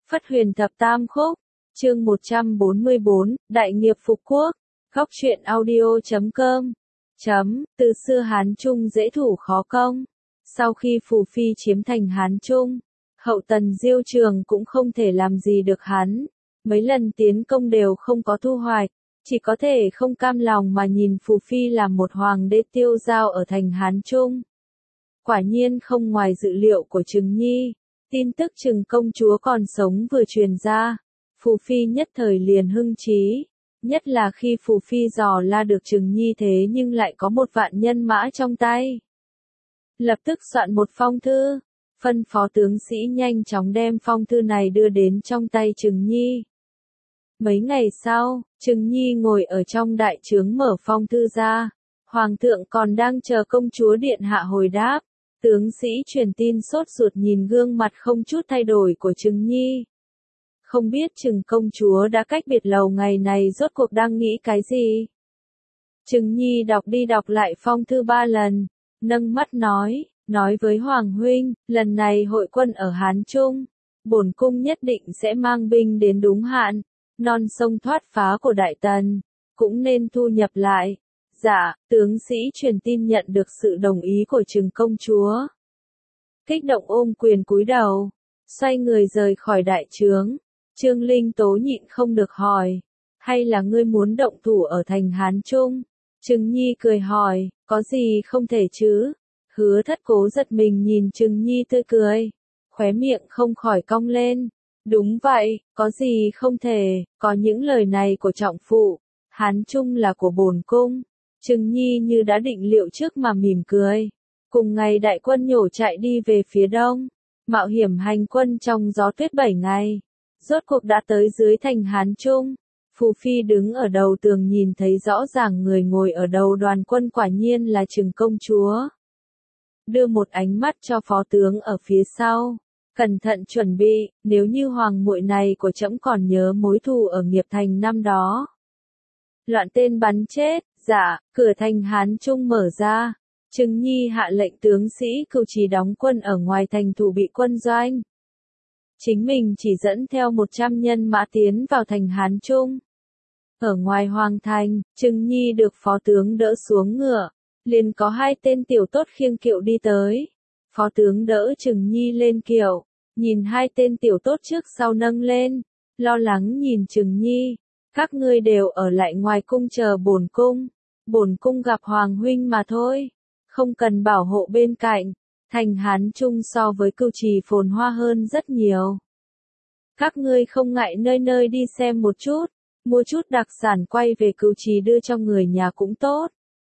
Phất Huyền Thập Tam Khúc, chương 144, Đại nghiệp phục quốc, góc truyện audio.com. Từ xưa Hán Trung dễ thủ khó công. Sau khi Phù Phi chiếm thành Hán Trung, hậu Tần Diêu Trường cũng không thể làm gì được hắn. Mấy lần tiến công đều không có thu hoạch, chỉ có thể không cam lòng mà nhìn Phù Phi làm một hoàng đế tiêu dao ở thành Hán Trung. Quả nhiên không ngoài dự liệu của Trừng Nhi, tin tức Trừng công chúa còn sống vừa truyền ra, Phù Phi nhất thời liền hưng trí, nhất là khi Phù Phi dò la được Trừng Nhi thế nhưng lại có một vạn nhân mã trong tay. Lập tức soạn một phong thư, phân phó tướng sĩ nhanh chóng đem phong thư này đưa đến trong tay Trừng Nhi. Mấy ngày sau, Trừng Nhi ngồi ở trong đại trướng mở phong thư ra, Hoàng thượng còn đang chờ công chúa điện hạ hồi đáp. Tướng sĩ truyền tin sốt ruột nhìn gương mặt không chút thay đổi của Trừng Nhi. Không biết Trừng công chúa đã cách biệt lâu ngày này rốt cuộc đang nghĩ cái gì? Trừng Nhi đọc đi đọc lại phong thư 3 lần, nâng mắt nói với Hoàng huynh, lần này hội quân ở Hán Trung, bổn cung nhất định sẽ mang binh đến đúng hạn, non sông thoát phá của Đại Tần, cũng nên thu nhập lại. Dạ, tướng sĩ truyền tin nhận được sự đồng ý của Trừng công chúa. Kích động ôm quyền cúi đầu, xoay người rời khỏi đại trướng. Trương Linh Tố nhịn không được hỏi, hay là ngươi muốn động thủ ở thành Hán Trung? Trừng Nhi cười hỏi, có gì không thể chứ? Hứa Thất Cố giật mình nhìn Trừng Nhi tươi cười, khóe miệng không khỏi cong lên. Đúng vậy, có gì không thể, có những lời này của trọng phụ, Hán Trung là của bổn cung. Trừng Nhi như đã định liệu trước mà mỉm cười. Cùng ngày đại quân nhổ chạy đi về phía đông, mạo hiểm hành quân trong gió tuyết 7 ngày. Rốt cuộc đã tới dưới thành Hán Trung. Phù Phi đứng ở đầu tường nhìn thấy rõ ràng người ngồi ở đầu đoàn quân quả nhiên là Trừng công chúa. Đưa một ánh mắt cho phó tướng ở phía sau. Cẩn thận chuẩn bị, nếu như hoàng muội này của trẫm còn nhớ mối thù ở Nghiệp Thành năm đó. Loạn tên bắn chết. Dạ, cửa thành Hán Trung mở ra. Trừng Nhi hạ lệnh tướng sĩ Cửu Trì đóng quân ở ngoài thành thủ bị quân doanh. Chính mình chỉ dẫn theo 100 nhân mã tiến vào thành Hán Trung. Ở ngoài hoàng thành, Trừng Nhi được phó tướng đỡ xuống ngựa. Liền có 2 tên tiểu tốt khiêng kiệu đi tới. Phó tướng đỡ Trừng Nhi lên kiệu, nhìn 2 tên tiểu tốt trước sau nâng lên, lo lắng nhìn Trừng Nhi. Các ngươi đều ở lại ngoài cung chờ bổn cung. Bổn cung gặp Hoàng huynh mà thôi, không cần bảo hộ bên cạnh. Thành Hán Trung so với Cửu Trì phồn hoa hơn rất nhiều. Các ngươi không ngại nơi nơi đi xem một chút, mua chút đặc sản quay về Cửu Trì đưa cho người nhà cũng tốt.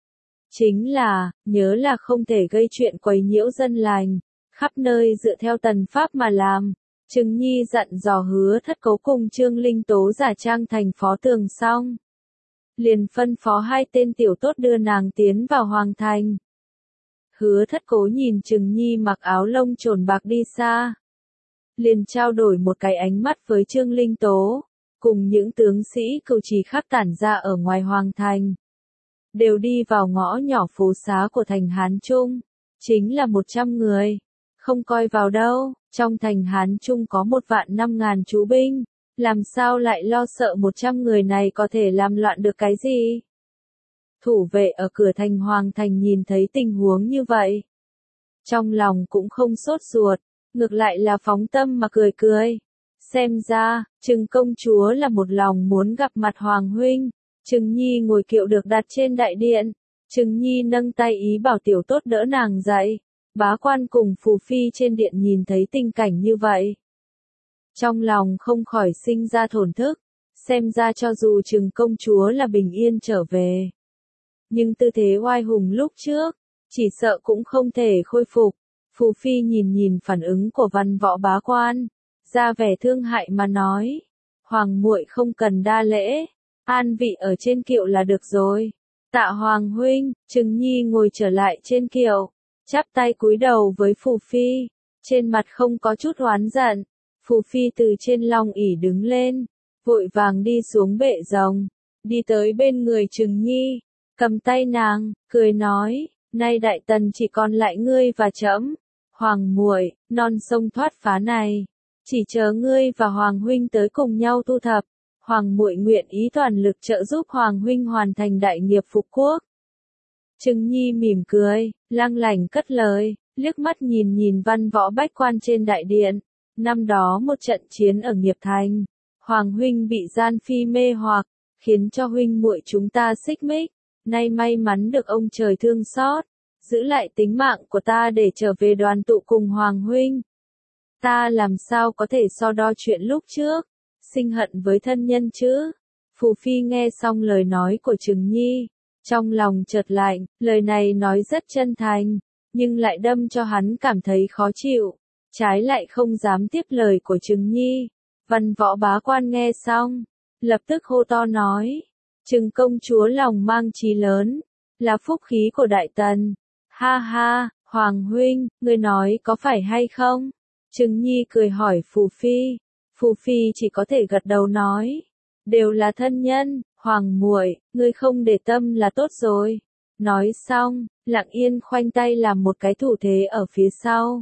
Chính là, nhớ là không thể gây chuyện quấy nhiễu dân lành, khắp nơi dựa theo tần pháp mà làm. Trừng Nhi dặn dò Hứa Thất Cố cùng Trương Linh Tố giả trang thành phó tường xong. Liền phân phó 2 tên tiểu tốt đưa nàng tiến vào hoàng thành. Hứa Thất Cố nhìn Trừng Nhi mặc áo lông trồn bạc đi xa. Liền trao đổi một cái ánh mắt với Trương Linh Tố, cùng những tướng sĩ Cửu Trì khác tản ra ở ngoài hoàng thành. Đều đi vào ngõ nhỏ phố xá của thành Hán Trung, chính là 100 người. Không coi vào đâu, trong thành Hán Trung có 1.500.000 chú binh. Làm sao lại lo sợ 100 người này có thể làm loạn được cái gì? Thủ vệ ở cửa thành hoàng thành nhìn thấy tình huống như vậy. Trong lòng cũng không sốt ruột, ngược lại là phóng tâm mà cười cười. Xem ra, Trừng công chúa là một lòng muốn gặp mặt Hoàng huynh. Trừng Nhi ngồi kiệu được đặt trên đại điện. Trừng Nhi nâng tay ý bảo tiểu tốt đỡ nàng dậy. Bá quan cùng Phù Phi trên điện nhìn thấy tình cảnh như vậy. Trong lòng không khỏi sinh ra thổn thức, xem ra cho dù Trừng công chúa là bình yên trở về. Nhưng tư thế oai hùng lúc trước, chỉ sợ cũng không thể khôi phục. Phù Phi nhìn phản ứng của văn võ bá quan, ra vẻ thương hại mà nói. Hoàng muội không cần đa lễ, an vị ở trên kiệu là được rồi. Tạ Hoàng huynh. Trừng Nhi ngồi trở lại trên kiệu, chắp tay cúi đầu với Phù Phi, trên mặt không có chút oán giận. Phù Phi từ trên long ỷ đứng lên, vội vàng đi xuống bệ rồng, đi tới bên người Trừng Nhi, cầm tay nàng, cười nói, nay Đại Tần chỉ còn lại ngươi và trẫm. Hoàng muội, non sông thoát phá này, Chỉ chờ ngươi và Hoàng huynh tới cùng nhau thu thập. Hoàng muội nguyện ý toàn lực trợ giúp Hoàng huynh hoàn thành đại nghiệp phục quốc. Trừng Nhi mỉm cười, lang lảnh cất lời, liếc mắt nhìn nhìn văn võ bách quan trên đại điện. Năm đó một trận chiến ở Nghiệp Thành, Hoàng huynh bị gian phi mê hoặc, khiến cho huynh muội chúng ta xích mích. Nay may mắn được ông trời thương xót, giữ lại tính mạng của ta để trở về đoàn tụ cùng Hoàng huynh. Ta làm sao có thể so đo chuyện lúc trước, sinh hận với thân nhân chứ? Phù Phi nghe xong lời nói của Trừng Nhi, trong lòng chợt lạnh, lời này nói rất chân thành, nhưng lại đâm cho hắn cảm thấy khó chịu, trái lại không dám tiếp lời của Trừng Nhi. Văn võ bá quan nghe xong, lập tức hô to nói, Trừng công chúa lòng mang chí lớn, là phúc khí của Đại Tần. Ha ha, Hoàng huynh, ngươi nói có phải hay không? Trừng Nhi cười hỏi Phù Phi. Phù Phi chỉ có thể gật đầu nói, đều là thân nhân, Hoàng muội, ngươi không để tâm là tốt rồi. Nói xong, Lặng Yên khoanh tay làm một cái thủ thế ở phía sau,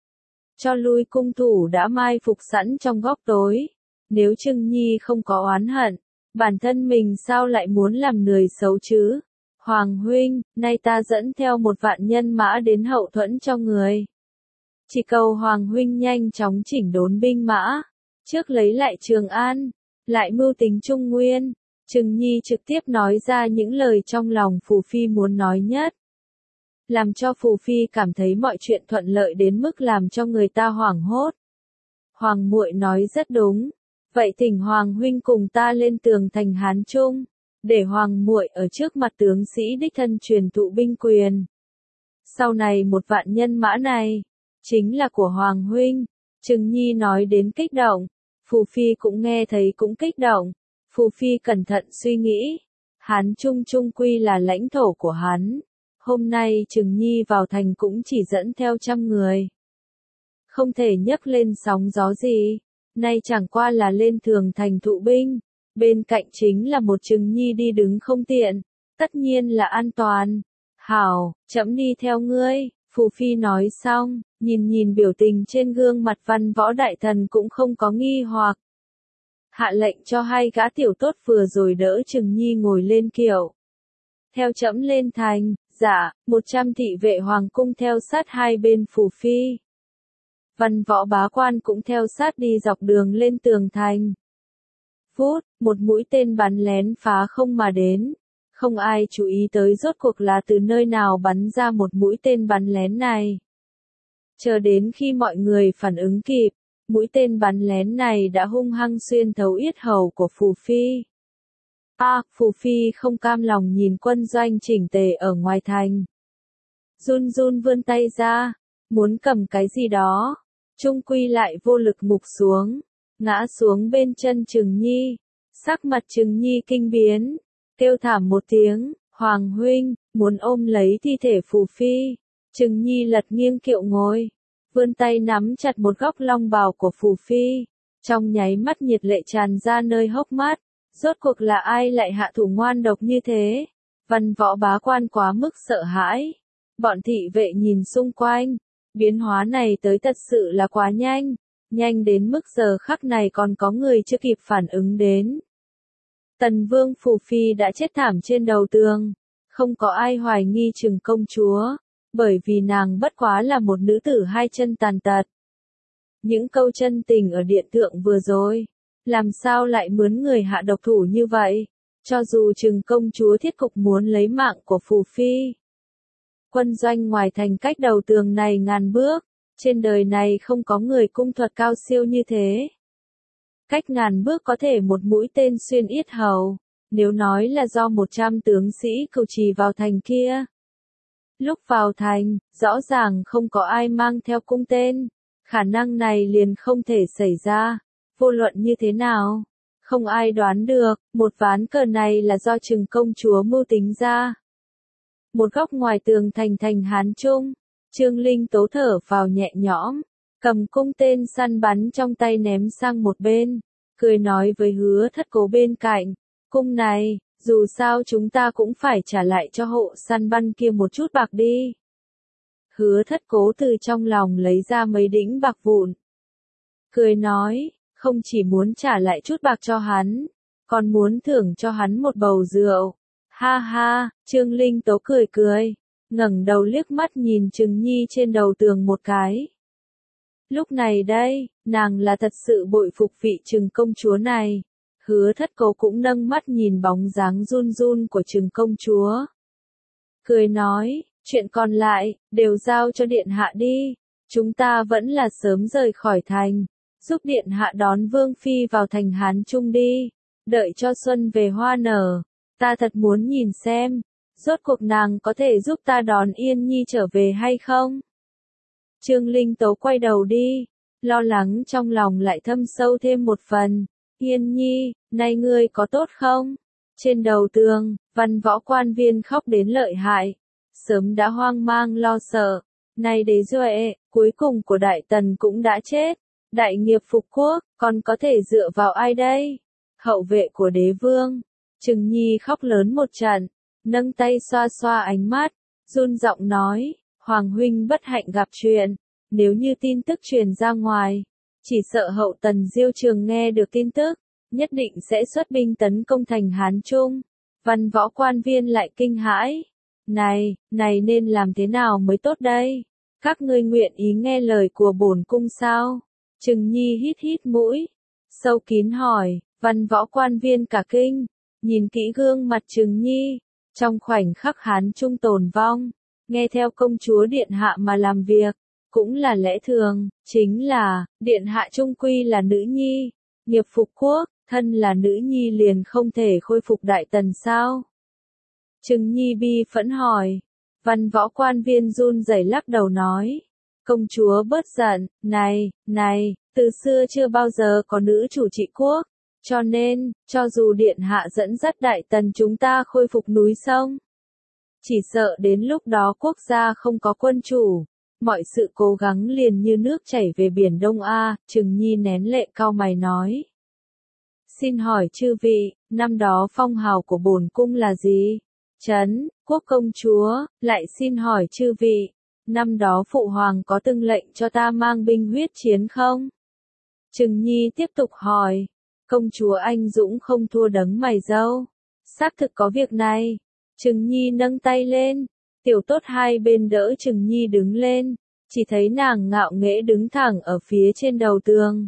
cho lui cung thủ đã mai phục sẵn trong góc tối. Nếu Trừng Nhi không có oán hận, bản thân mình sao lại muốn làm người xấu chứ? Hoàng huynh, nay ta dẫn theo 1.000 nhân mã đến hậu thuẫn cho người. Chỉ cầu Hoàng huynh nhanh chóng chỉnh đốn binh mã, trước lấy lại Trường An, lại mưu tính Trung Nguyên. Trừng Nhi trực tiếp nói ra những lời trong lòng Phù Phi muốn nói nhất, làm cho Phù Phi cảm thấy mọi chuyện thuận lợi đến mức làm cho người ta hoảng hốt. Hoàng muội nói rất đúng, vậy thỉnh Hoàng huynh cùng ta lên tường thành Hán Trung, để Hoàng muội ở trước mặt tướng sĩ đích thân truyền thụ binh quyền. Sau này 1.000 nhân mã này, chính là của Hoàng huynh. Trừng Nhi nói đến kích động, Phù Phi cũng nghe thấy cũng kích động. Phù Phi cẩn thận suy nghĩ, Hán Trung trung quy là lãnh thổ của hắn. Hôm nay Trừng Nhi vào thành cũng chỉ dẫn theo 100 người, không thể nhấc lên sóng gió gì. Nay chẳng qua là lên tường thành thụ binh, bên cạnh chính là một Trừng Nhi đi đứng không tiện, tất nhiên là an toàn. Hảo, trẫm đi theo ngươi. Phù Phi nói xong, nhìn nhìn biểu tình trên gương mặt văn võ đại thần cũng không có nghi hoặc. Hạ lệnh cho 2 gã tiểu tốt vừa rồi đỡ Trừng Nhi ngồi lên kiệu. Theo trẫm lên thành. Dạ, 100 thị vệ hoàng cung theo sát hai bên Phù Phi. Văn võ bá quan cũng theo sát đi dọc đường lên tường thành. Phút, một mũi tên bắn lén phá không mà đến. Không ai chú ý tới rốt cuộc là từ nơi nào bắn ra một mũi tên bắn lén này. Chờ đến khi mọi người phản ứng kịp, mũi tên bắn lén này đã hung hăng xuyên thấu yết hầu của Phù Phi. Phù Phi không cam lòng nhìn quân doanh chỉnh tề ở ngoài thành. Run run vươn tay ra, muốn cầm cái gì đó, chung quy lại vô lực mục xuống, ngã xuống bên chân Trừng Nhi. Sắc mặt Trừng Nhi kinh biến, kêu thảm một tiếng, Hoàng huynh, muốn ôm lấy thi thể Phù Phi. Trừng Nhi lật nghiêng kiệu ngồi, vươn tay nắm chặt một góc long bào của Phù Phi, trong nháy mắt nhiệt lệ tràn ra nơi hốc mắt. Rốt cuộc là ai lại hạ thủ ngoan độc như thế? Văn võ bá quan quá mức sợ hãi. Bọn thị vệ nhìn xung quanh, biến hóa này tới thật sự là quá nhanh, nhanh đến mức giờ khắc này còn có người chưa kịp phản ứng đến. Tần Vương Phù Phi đã chết thảm trên đầu tường, không có ai hoài nghi Trừng công chúa, bởi vì nàng bất quá là một nữ tử 2 chân tàn tật. Những câu chân tình ở điện thượng vừa rồi, làm sao lại mướn người hạ độc thủ như vậy? Cho dù Trừng công chúa thiết cục muốn lấy mạng của Phù Phi. Quân doanh ngoài thành cách đầu tường này ngàn bước, trên đời này không có người cung thuật cao siêu như thế. Cách ngàn bước có thể một mũi tên xuyên yết hầu, nếu nói là do 100 tướng sĩ cửu trì vào thành kia. Lúc vào thành, rõ ràng không có ai mang theo cung tên, khả năng này liền không thể xảy ra. Vô luận như thế nào, không ai đoán được, một ván cờ này là do Trừng công chúa mưu tính ra. Một góc ngoài tường thành Hán Trung, Trương Linh Tố thở vào nhẹ nhõm, cầm cung tên săn bắn trong tay ném sang một bên, cười nói với Hứa Thất Cố bên cạnh, cung này, dù sao chúng ta cũng phải trả lại cho hộ săn bắn kia một chút bạc đi. Hứa Thất Cố từ trong lòng lấy ra mấy đĩnh bạc vụn, cười nói, không chỉ muốn trả lại chút bạc cho hắn, còn muốn thưởng cho hắn một bầu rượu. Ha ha, Trương Linh Tố cười cười, ngẩng đầu liếc mắt nhìn Trừng Nhi trên đầu tường một cái. Lúc này đây, nàng là thật sự bội phục vị Trừng công chúa này. Hứa Thất Cố cũng nâng mắt nhìn bóng dáng run run của Trừng công chúa. Cười nói, chuyện còn lại, đều giao cho điện hạ đi. Chúng ta vẫn là sớm rời khỏi thành, giúp điện hạ đón Vương Phi vào thành Hán Trung đi. Đợi cho xuân về hoa nở, ta thật muốn nhìn xem, rốt cuộc nàng có thể giúp ta đón Yên Nhi trở về hay không? Trương Linh Tố quay đầu đi, lo lắng trong lòng lại thâm sâu thêm một phần. Yên Nhi, nay ngươi có tốt không? Trên đầu tường, Văn Võ quan viên khóc đến lợi hại, sớm đã hoang mang lo sợ. Nay đế duệ, cuối cùng của Đại Tần cũng đã chết, đại nghiệp phục quốc, còn có thể dựa vào ai đây? Hậu vệ của đế vương. Trừng Nhi khóc lớn một trận, nâng tay xoa xoa ánh mắt, run giọng nói, Hoàng huynh bất hạnh gặp chuyện, nếu như tin tức truyền ra ngoài, chỉ sợ hậu Tần Diêu Trường nghe được tin tức, nhất định sẽ xuất binh tấn công thành Hán Trung. Văn Võ quan viên lại kinh hãi. Này nên làm thế nào mới tốt đây? Các ngươi nguyện ý nghe lời của bổn cung sao? Trừng Nhi hít hít mũi, sâu kín hỏi. Văn Võ quan viên cả kinh, nhìn kỹ gương mặt Trừng Nhi, trong khoảnh khắc Hán Trung tồn vong, nghe theo công chúa điện hạ mà làm việc, cũng là lẽ thường, chính là, điện hạ trung quy là nữ nhi, nghiệp phục quốc, thân là nữ nhi liền không thể khôi phục Đại Tần sao? Trừng Nhi bi phẫn hỏi. Văn Võ quan viên run rẩy lắc đầu nói, công chúa bớt giận, này, từ xưa chưa bao giờ có nữ chủ trị quốc. Cho nên, cho dù điện hạ dẫn dắt Đại Tần chúng ta khôi phục núi sông, chỉ sợ đến lúc đó quốc gia không có quân chủ, mọi sự cố gắng liền như nước chảy về biển Đông A. Trừng Nhi nén lệ cau mày nói. Xin hỏi chư vị, năm đó phong hào của bổn cung là gì? Trấn, quốc công chúa. Lại xin hỏi chư vị, năm đó phụ hoàng có từng lệnh cho ta mang binh huyết chiến không? Trừng Nhi tiếp tục hỏi. Công chúa anh dũng không thua đấng mày râu. Xác thực có việc này. Trừng Nhi nâng tay lên. Tiểu Tốt hai bên đỡ Trừng Nhi đứng lên. Chỉ thấy nàng ngạo nghễ đứng thẳng ở phía trên đầu tường.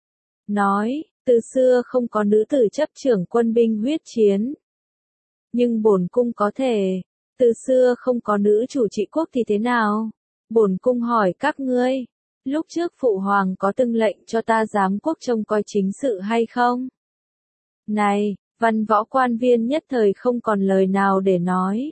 Nói, từ xưa không có nữ tử chấp trưởng quân binh huyết chiến. Nhưng bổn cung có thể. Từ xưa không có nữ chủ trị quốc thì thế nào? Bổn cung hỏi các ngươi. Lúc trước phụ hoàng có từng lệnh cho ta giám quốc trông coi chính sự hay không? Này, Văn Võ quan viên nhất thời không còn lời nào để nói.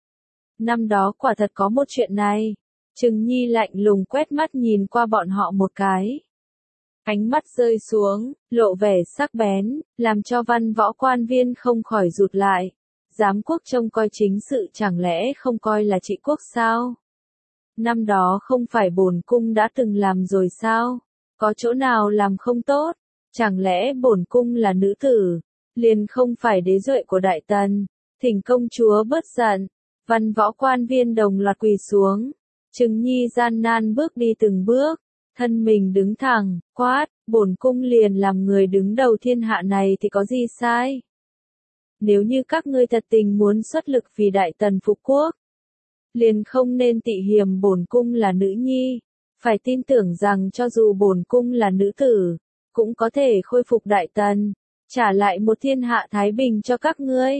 Năm đó quả thật có một chuyện này. Trừng Nhi lạnh lùng quét mắt nhìn qua bọn họ một cái. Ánh mắt rơi xuống, lộ vẻ sắc bén, làm cho Văn Võ quan viên không khỏi rụt lại. Giám quốc trông coi chính sự chẳng lẽ không coi là trị quốc sao? Năm đó không phải bổn cung đã từng làm rồi sao? Có chỗ nào làm không tốt? Chẳng lẽ bổn cung là nữ tử, liền không phải đế duệ của Đại Tần? Thỉnh công chúa bớt giận. Văn Võ quan viên đồng loạt quỳ xuống. Trừng Nhi gian nan bước đi từng bước, thân mình đứng thẳng, quát, bổn cung liền làm người đứng đầu thiên hạ này thì có gì sai? Nếu như các ngươi thật tình muốn xuất lực vì Đại Tần phục quốc, liền không nên tị hiềm bổn cung là nữ nhi, phải tin tưởng rằng cho dù bổn cung là nữ tử, cũng có thể khôi phục Đại Tần, trả lại một thiên hạ thái bình cho các ngươi.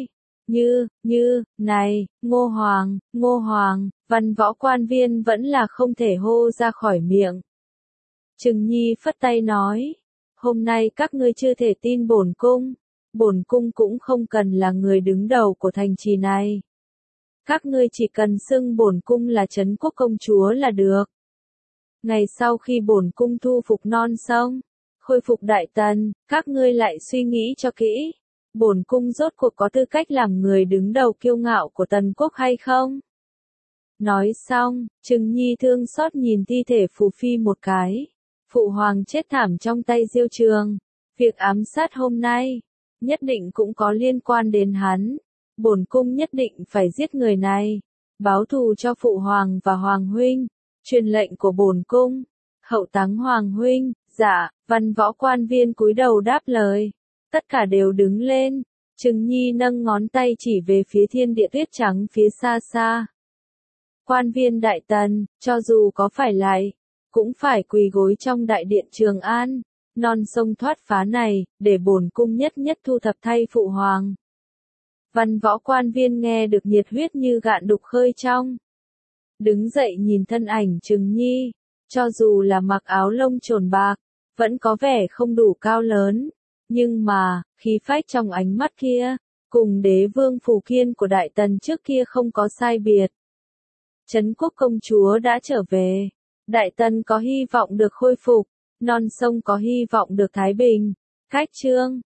Này, Ngô Hoàng, Văn Võ quan viên vẫn là không thể hô ra khỏi miệng. Trừng Nhi phất tay nói, hôm nay các ngươi chưa thể tin bổn cung cũng không cần là người đứng đầu của thành trì này. Các ngươi chỉ cần xưng bổn cung là Trấn Quốc công chúa là được. Ngày sau khi bổn cung thu phục non sông, khôi phục Đại Tần, các ngươi lại suy nghĩ cho kỹ. Bổn cung rốt cuộc có tư cách làm người đứng đầu kiêu ngạo của Tần quốc hay không? Nói xong, Trừng Nhi thương xót nhìn thi thể Phù Phi một cái. Phụ hoàng chết thảm trong tay Diêu Trường. Việc ám sát hôm nay, nhất định cũng có liên quan đến hắn. Bổn cung nhất định phải giết người này, báo thù cho phụ hoàng và hoàng huynh. Truyền lệnh của bổn cung, hậu táng hoàng huynh, Dạ, văn võ quan viên cúi đầu đáp lời. Tất cả đều đứng lên. Trừng Nhi nâng ngón tay chỉ về phía thiên địa tuyết trắng phía xa xa. Quan viên Đại Tần, cho dù có phải lại, cũng phải quỳ gối trong đại điện Trường An, non sông thoát phá này, để bổn cung nhất nhất thu thập thay phụ hoàng. Văn võ quan viên nghe được nhiệt huyết như gạn đục khơi trong. Đứng dậy nhìn thân ảnh Trừng Nhi, cho dù là mặc áo lông trồn bạc, vẫn có vẻ không đủ cao lớn, nhưng mà, khí phách trong ánh mắt kia, cùng đế vương Phù Kiên của Đại Tần trước kia không có sai biệt. Trấn quốc công chúa đã trở về, Đại Tần có hy vọng được khôi phục, non sông có hy vọng được thái bình, cách trương.